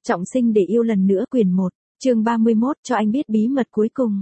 Trọng sinh để yêu lần nữa quyển 1, chương 31 cho anh biết bí mật cuối cùng.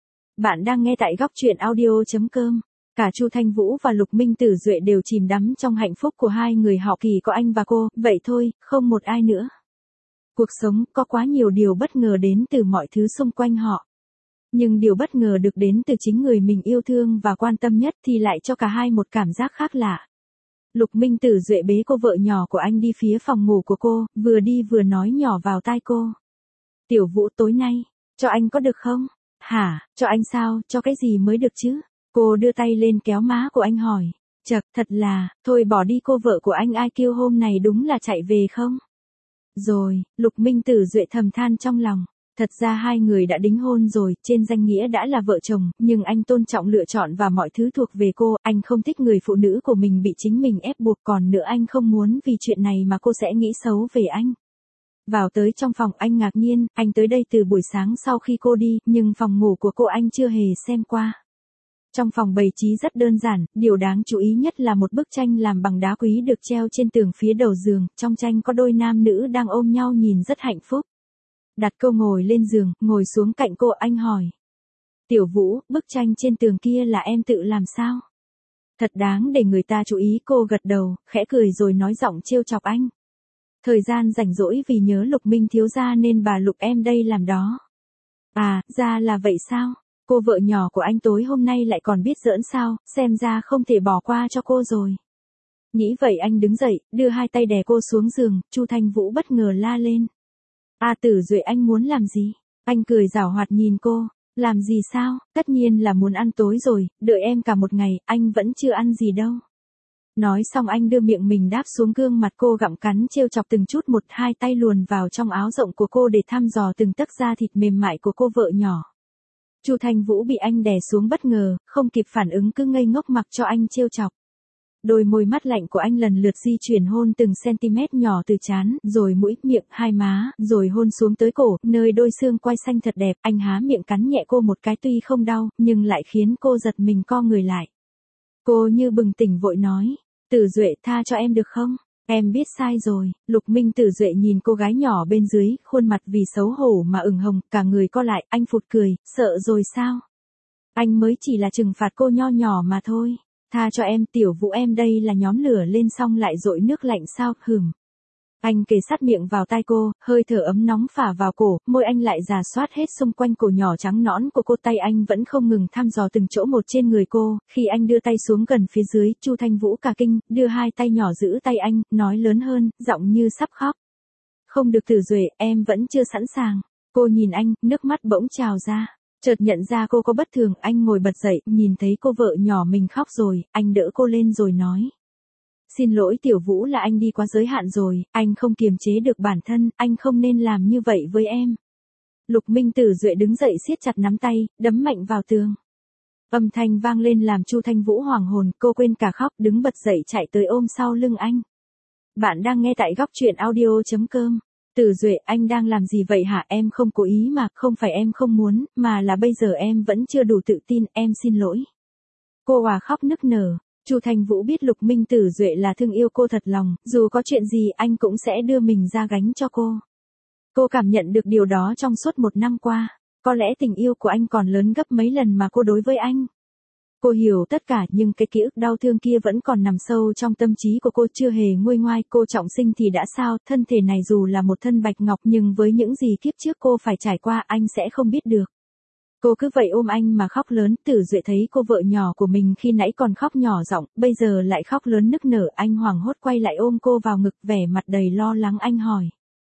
Bạn đang nghe tại góc truyện audio.com. Cả Chu Thanh Vũ và Lục Minh Tử Duệ đều chìm đắm trong hạnh phúc của hai người họ, kỳ có anh và cô, vậy thôi, không một ai nữa. Cuộc sống có quá nhiều điều bất ngờ đến từ mọi thứ xung quanh họ. Nhưng điều bất ngờ được đến từ chính người mình yêu thương và quan tâm nhất thì lại cho cả hai một cảm giác khác lạ. Lục Minh Tử Duệ bế cô vợ nhỏ của anh đi phía phòng ngủ của cô, vừa đi vừa nói nhỏ vào tai cô. Tiểu Vũ, tối nay, cho anh có được không? Hả, cho anh sao, cho cái gì mới được chứ? Cô đưa tay lên kéo má của anh hỏi. Chật, thật là, thôi bỏ đi, cô vợ của anh ai kêu hôm này đúng là chạy về không? Rồi, Lục Minh Tử Duệ thầm than trong lòng. Thật ra hai người đã đính hôn rồi, trên danh nghĩa đã là vợ chồng, nhưng anh tôn trọng lựa chọn và mọi thứ thuộc về cô, anh không thích người phụ nữ của mình bị chính mình ép buộc, còn nữa anh không muốn vì chuyện này mà cô sẽ nghĩ xấu về anh. Vào tới trong phòng anh ngạc nhiên, anh tới đây từ buổi sáng sau khi cô đi, nhưng phòng ngủ của cô anh chưa hề xem qua. Trong phòng bày trí rất đơn giản, điều đáng chú ý nhất là một bức tranh làm bằng đá quý được treo trên tường phía đầu giường, trong tranh có đôi nam nữ đang ôm nhau nhìn rất hạnh phúc. Đặt cô ngồi lên giường, ngồi xuống cạnh cô, anh hỏi. Tiểu Vũ, bức tranh trên tường kia là em tự làm sao? Thật đáng để người ta chú ý, cô gật đầu, khẽ cười rồi nói giọng trêu chọc anh. Thời gian rảnh rỗi vì nhớ Lục Minh thiếu gia nên bà Lục em đây làm đó. À, ra là vậy sao? Cô vợ nhỏ của anh tối hôm nay lại còn biết giỡn sao, xem ra không thể bỏ qua cho cô rồi. Nghĩ vậy anh đứng dậy, đưa hai tay đè cô xuống giường, Chu Thanh Vũ bất ngờ la lên. À, Tử Duệ, anh muốn làm gì? Anh cười giảo hoạt nhìn cô. Làm gì sao? Tất nhiên là muốn ăn tối rồi, đợi em cả một ngày, anh vẫn chưa ăn gì đâu. Nói xong anh đưa miệng mình đáp xuống gương mặt cô, gặm cắn trêu chọc từng chút một, hai tay luồn vào trong áo rộng của cô để thăm dò từng tấc da thịt mềm mại của cô vợ nhỏ. Chu Thanh Vũ bị anh đè xuống bất ngờ, không kịp phản ứng cứ ngây ngốc mặc cho anh trêu chọc. Đôi môi mắt lạnh của anh lần lượt di chuyển hôn từng cm nhỏ từ trán, rồi mũi, miệng, hai má, rồi hôn xuống tới cổ, nơi đôi xương quai xanh thật đẹp, anh há miệng cắn nhẹ cô một cái tuy không đau, nhưng lại khiến cô giật mình co người lại. Cô như bừng tỉnh vội nói, Tử Duệ, tha cho em được không? Em biết sai rồi. Lục Minh Tử Duệ nhìn cô gái nhỏ bên dưới, khuôn mặt vì xấu hổ mà ửng hồng, cả người co lại, anh phụt cười, sợ rồi sao? Anh mới chỉ là trừng phạt cô nho nhỏ mà thôi. Tha cho em, Tiểu Vũ, em đây là nhóm lửa lên xong lại dội nước lạnh sao, hửm. Anh kề sát miệng vào tai cô, hơi thở ấm nóng phả vào cổ, môi anh lại rà soát hết xung quanh cổ nhỏ trắng nõn của cô, tay anh vẫn không ngừng thăm dò từng chỗ một trên người cô, khi anh đưa tay xuống gần phía dưới, Chu Thanh Vũ cả kinh, đưa hai tay nhỏ giữ tay anh, nói lớn hơn, giọng như sắp khóc. Không được Tử Duệ, em vẫn chưa sẵn sàng. Cô nhìn anh, nước mắt bỗng trào ra. Chợt nhận ra cô có bất thường, anh ngồi bật dậy, nhìn thấy cô vợ nhỏ mình khóc rồi, anh đỡ cô lên rồi nói. Xin lỗi Tiểu Vũ, là anh đi quá giới hạn rồi, anh không kiềm chế được bản thân, anh không nên làm như vậy với em. Lục Minh Tử Duệ đứng dậy siết chặt nắm tay, đấm mạnh vào tường. Âm thanh vang lên làm Chu Thanh Vũ hoảng hồn, cô quên cả khóc, đứng bật dậy chạy tới ôm sau lưng anh. Bạn đang nghe tại góc truyện audio.com. Tử Duệ, anh đang làm gì vậy hả? Em không cố ý mà, không phải em không muốn, mà là bây giờ em vẫn chưa đủ tự tin, em xin lỗi. Cô khóc nức nở. Chu Thanh Vũ biết Lục Minh Tử Duệ là thương yêu cô thật lòng, dù có chuyện gì anh cũng sẽ đưa mình ra gánh cho cô. Cô cảm nhận được điều đó trong suốt 1 năm qua, có lẽ tình yêu của anh còn lớn gấp mấy lần mà cô đối với anh. Cô hiểu tất cả, nhưng cái ký ức đau thương kia vẫn còn nằm sâu trong tâm trí của cô, chưa hề nguôi ngoai. Cô trọng sinh thì đã sao, thân thể này dù là một thân bạch ngọc nhưng với những gì kiếp trước cô phải trải qua anh sẽ không biết được. Cô cứ vậy ôm anh mà khóc lớn. Tử Duệ thấy cô vợ nhỏ của mình khi nãy còn khóc nhỏ giọng, bây giờ lại khóc lớn nức nở, anh hoảng hốt quay lại ôm cô vào ngực, vẻ mặt đầy lo lắng. Anh hỏi.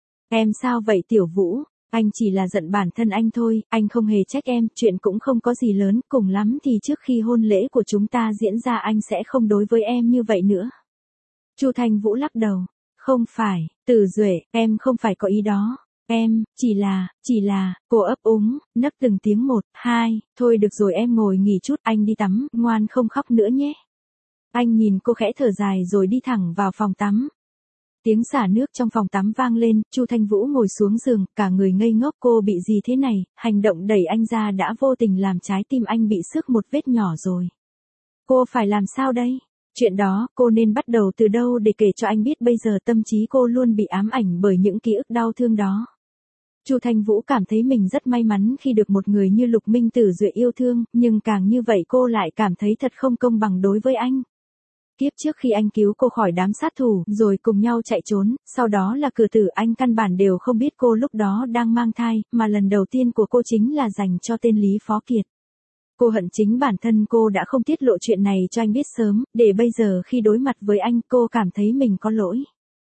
Em sao vậy Tiểu Vũ? Anh chỉ là giận bản thân anh thôi, anh không hề trách em, chuyện cũng không có gì lớn, cùng lắm thì trước khi hôn lễ của chúng ta diễn ra anh sẽ không đối với em như vậy nữa. Chu Thanh Vũ lắc đầu. Không phải, Tử Duệ, em không phải có ý đó. Em, chỉ là, cô ấp úng, nấc từng tiếng 1, 2, thôi được rồi em ngồi nghỉ chút, anh đi tắm, ngoan không khóc nữa nhé. Anh nhìn cô khẽ thở dài rồi đi thẳng vào phòng tắm. Tiếng xả nước trong phòng tắm vang lên, Chu Thanh Vũ ngồi xuống giường, cả người ngây ngốc, cô bị gì thế này, hành động đẩy anh ra đã vô tình làm trái tim anh bị xước một vết nhỏ rồi. Cô phải làm sao đây? Chuyện đó, cô nên bắt đầu từ đâu để kể cho anh biết bây giờ tâm trí cô luôn bị ám ảnh bởi những ký ức đau thương đó. Chu Thanh Vũ cảm thấy mình rất may mắn khi được một người như Lục Minh Tử Duệ yêu thương, nhưng càng như vậy cô lại cảm thấy thật không công bằng đối với anh. Kiếp trước khi anh cứu cô khỏi đám sát thủ, rồi cùng nhau chạy trốn, sau đó là cử tử, anh căn bản đều không biết cô lúc đó đang mang thai, mà lần đầu tiên của cô chính là dành cho tên Lý Phó Kiệt. Cô hận chính bản thân cô đã không tiết lộ chuyện này cho anh biết sớm, để bây giờ khi đối mặt với anh cô cảm thấy mình có lỗi.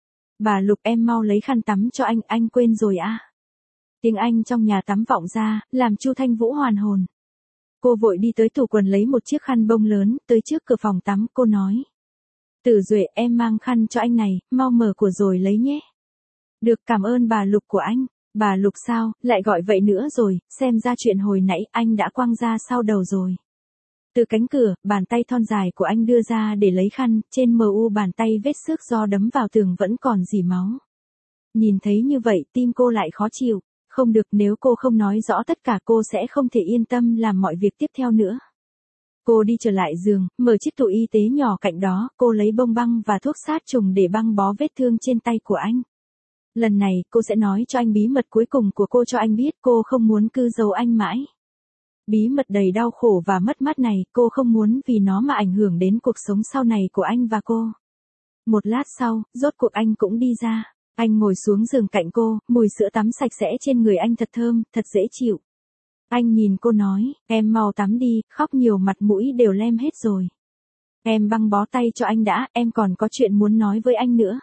Bà Lục, em mau lấy khăn tắm cho anh quên rồi à? Tiếng Anh trong nhà tắm vọng ra, làm Chu Thanh Vũ hoàn hồn. Cô vội đi tới tủ quần lấy một chiếc khăn bông lớn, tới trước cửa phòng tắm, cô nói. Tử Duệ, em mang khăn cho anh này, mau mở của rồi lấy nhé. Được, cảm ơn bà Lục của anh. Bà Lục sao, lại gọi vậy nữa rồi, xem ra chuyện hồi nãy anh đã quăng ra sau đầu rồi. Từ cánh cửa, bàn tay thon dài của anh đưa ra để lấy khăn, trên mu bàn tay vết xước do đấm vào tường vẫn còn rỉ máu. Nhìn thấy như vậy, tim cô lại khó chịu. Không được, nếu cô không nói rõ tất cả cô sẽ không thể yên tâm làm mọi việc tiếp theo nữa. Cô đi trở lại giường, mở chiếc tủ y tế nhỏ cạnh đó, cô lấy bông băng và thuốc sát trùng để băng bó vết thương trên tay của anh. Lần này, cô sẽ nói cho anh bí mật cuối cùng của cô cho anh biết, cô không muốn cứ giấu anh mãi. Bí mật đầy đau khổ và mất mát này, cô không muốn vì nó mà ảnh hưởng đến cuộc sống sau này của anh và cô. Một lát sau, rốt cuộc anh cũng đi ra. Anh ngồi xuống giường cạnh cô, mùi sữa tắm sạch sẽ trên người anh thật thơm, thật dễ chịu. Anh nhìn cô nói, em mau tắm đi, khóc nhiều mặt mũi đều lem hết rồi. Em băng bó tay cho anh đã, em còn có chuyện muốn nói với anh nữa.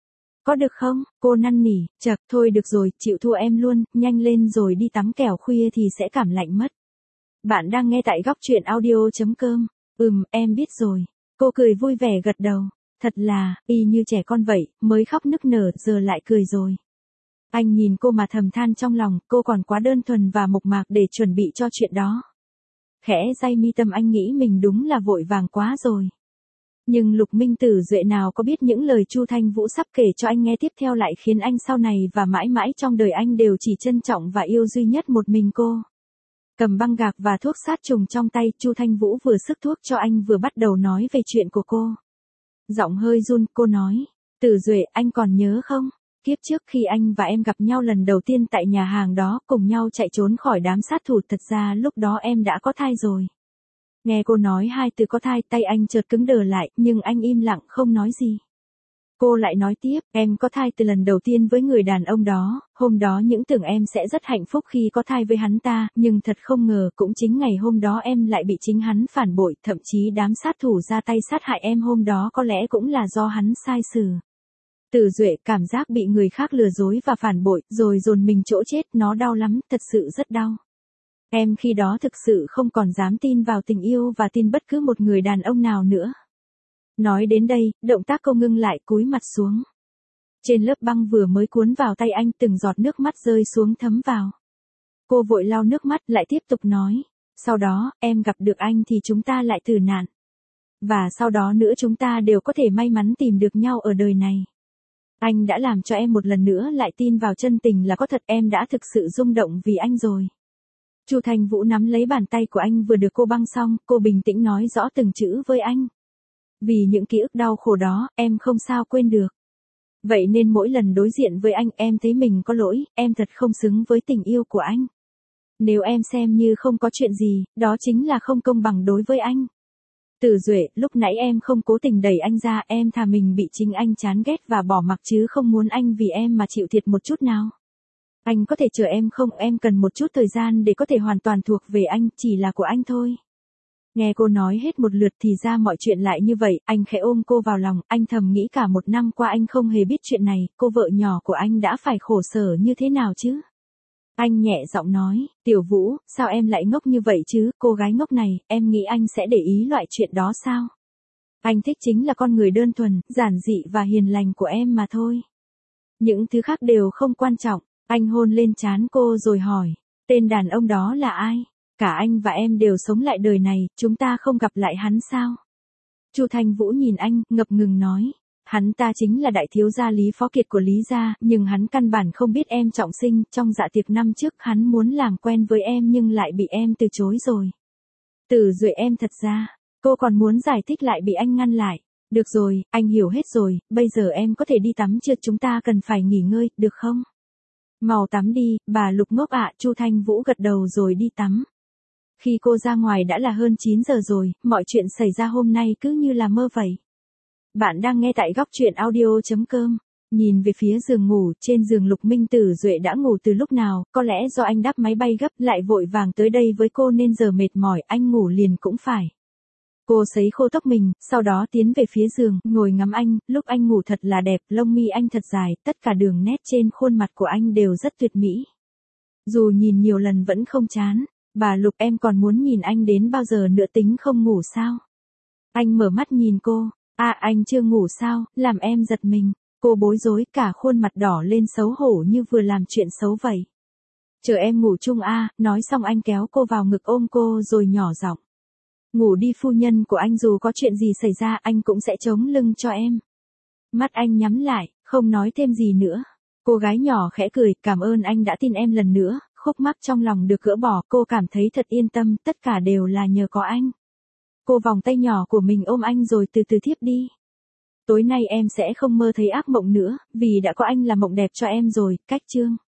Có được không? Cô năn nỉ, chật, thôi được rồi, chịu thua em luôn, nhanh lên rồi đi tắm kẻo khuya thì sẽ cảm lạnh mất. Bạn đang nghe tại góc truyện audio.com. Em biết rồi. Cô cười vui vẻ gật đầu. Thật là, y như trẻ con vậy, mới khóc nức nở, giờ lại cười rồi. Anh nhìn cô mà thầm than trong lòng, cô còn quá đơn thuần và mộc mạc để chuẩn bị cho chuyện đó. Khẽ day mi tâm anh nghĩ mình đúng là vội vàng quá rồi. Nhưng Lục Minh Tử Duệ nào có biết những lời Chu Thanh Vũ sắp kể cho anh nghe tiếp theo lại khiến anh sau này và mãi mãi trong đời anh đều chỉ trân trọng và yêu duy nhất một mình cô. Cầm băng gạc và thuốc sát trùng trong tay, Chu Thanh Vũ vừa sức thuốc cho anh vừa bắt đầu nói về chuyện của cô. Giọng hơi run, cô nói, Tử Duệ, anh còn nhớ không? Kiếp trước khi anh và em gặp nhau lần đầu tiên tại nhà hàng đó, cùng nhau chạy trốn khỏi đám sát thủ, thật ra lúc đó em đã có thai rồi. Nghe cô nói hai từ có thai, tay anh chợt cứng đờ lại, nhưng anh im lặng không nói gì. Cô lại nói tiếp, em có thai từ lần đầu tiên với người đàn ông đó, hôm đó những tưởng em sẽ rất hạnh phúc khi có thai với hắn ta, nhưng thật không ngờ cũng chính ngày hôm đó em lại bị chính hắn phản bội, thậm chí đám sát thủ ra tay sát hại em hôm đó có lẽ cũng là do hắn sai xử. Tử Duệ, cảm giác bị người khác lừa dối và phản bội, rồi dồn mình chỗ chết, nó đau lắm, thật sự rất đau. Em khi đó thực sự không còn dám tin vào tình yêu và tin bất cứ một người đàn ông nào nữa. Nói đến đây, động tác cô ngưng lại, cúi mặt xuống. Trên lớp băng vừa mới cuốn vào tay anh, từng giọt nước mắt rơi xuống thấm vào. Cô vội lau nước mắt, lại tiếp tục nói. Sau đó, em gặp được anh thì chúng ta lại tử nạn. Và sau đó nữa chúng ta đều có thể may mắn tìm được nhau ở đời này. Anh đã làm cho em một lần nữa lại tin vào chân tình là có thật, em đã thực sự rung động vì anh rồi. Chu Thanh Vũ nắm lấy bàn tay của anh vừa được cô băng xong, cô bình tĩnh nói rõ từng chữ với anh. Vì những ký ức đau khổ đó, em không sao quên được. Vậy nên mỗi lần đối diện với anh, em thấy mình có lỗi, em thật không xứng với tình yêu của anh. Nếu em xem như không có chuyện gì, đó chính là không công bằng đối với anh. Tử Duệ, lúc nãy em không cố tình đẩy anh ra, em thà mình bị chính anh chán ghét và bỏ mặc chứ không muốn anh vì em mà chịu thiệt một chút nào. Anh có thể chờ em không, em cần một chút thời gian để có thể hoàn toàn thuộc về anh, chỉ là của anh thôi. Nghe cô nói hết một lượt thì ra mọi chuyện lại như vậy, anh khẽ ôm cô vào lòng, anh thầm nghĩ cả một năm qua anh không hề biết chuyện này, cô vợ nhỏ của anh đã phải khổ sở như thế nào chứ. Anh nhẹ giọng nói, Tiểu Vũ, sao em lại ngốc như vậy chứ, cô gái ngốc này, em nghĩ anh sẽ để ý loại chuyện đó sao? Anh thích chính là con người đơn thuần, giản dị và hiền lành của em mà thôi. Những thứ khác đều không quan trọng. Anh hôn lên trán cô rồi hỏi, tên đàn ông đó là ai? Cả anh và em đều sống lại đời này, chúng ta không gặp lại hắn sao? Chu Thanh Vũ nhìn anh, ngập ngừng nói, hắn ta chính là đại thiếu gia Lý Phó Kiệt của Lý gia, nhưng hắn căn bản không biết em trọng sinh, trong dạ tiệc năm trước hắn muốn làm quen với em nhưng lại bị em từ chối rồi. Tử Duệ, em thật ra, cô còn muốn giải thích lại bị anh ngăn lại. Được rồi, anh hiểu hết rồi, bây giờ em có thể đi tắm chưa, chúng ta cần phải nghỉ ngơi, được không? Mau tắm đi, bà Lục ngốc ạ, Chu Thanh Vũ gật đầu rồi đi tắm. Khi cô ra ngoài đã là hơn 9 giờ rồi, mọi chuyện xảy ra hôm nay cứ như là mơ vậy. Bạn đang nghe tại góc truyện audio.com. Nhìn về phía giường ngủ, trên giường Lục Minh Tử Duệ đã ngủ từ lúc nào, có lẽ do anh đáp máy bay gấp lại vội vàng tới đây với cô nên giờ mệt mỏi, anh ngủ liền cũng phải. Cô sấy khô tóc mình, sau đó tiến về phía giường, ngồi ngắm anh, lúc anh ngủ thật là đẹp, lông mi anh thật dài, tất cả đường nét trên khuôn mặt của anh đều rất tuyệt mỹ. Dù nhìn nhiều lần vẫn không chán, bà Lục em còn muốn nhìn anh đến bao giờ nữa, tính không ngủ sao? Anh mở mắt nhìn cô, anh chưa ngủ sao, làm em giật mình. Cô bối rối, cả khuôn mặt đỏ lên xấu hổ như vừa làm chuyện xấu vậy. Chờ em ngủ chung nói xong anh kéo cô vào ngực ôm cô rồi nhỏ giọng. Ngủ đi phu nhân của anh, dù có chuyện gì xảy ra anh cũng sẽ chống lưng cho em. Mắt anh nhắm lại, không nói thêm gì nữa. Cô gái nhỏ khẽ cười, cảm ơn anh đã tin em lần nữa, khúc mắc trong lòng được gỡ bỏ, cô cảm thấy thật yên tâm, tất cả đều là nhờ có anh. Cô vòng tay nhỏ của mình ôm anh rồi từ từ thiếp đi. Tối nay em sẽ không mơ thấy ác mộng nữa, vì đã có anh là mộng đẹp cho em rồi, cách chương.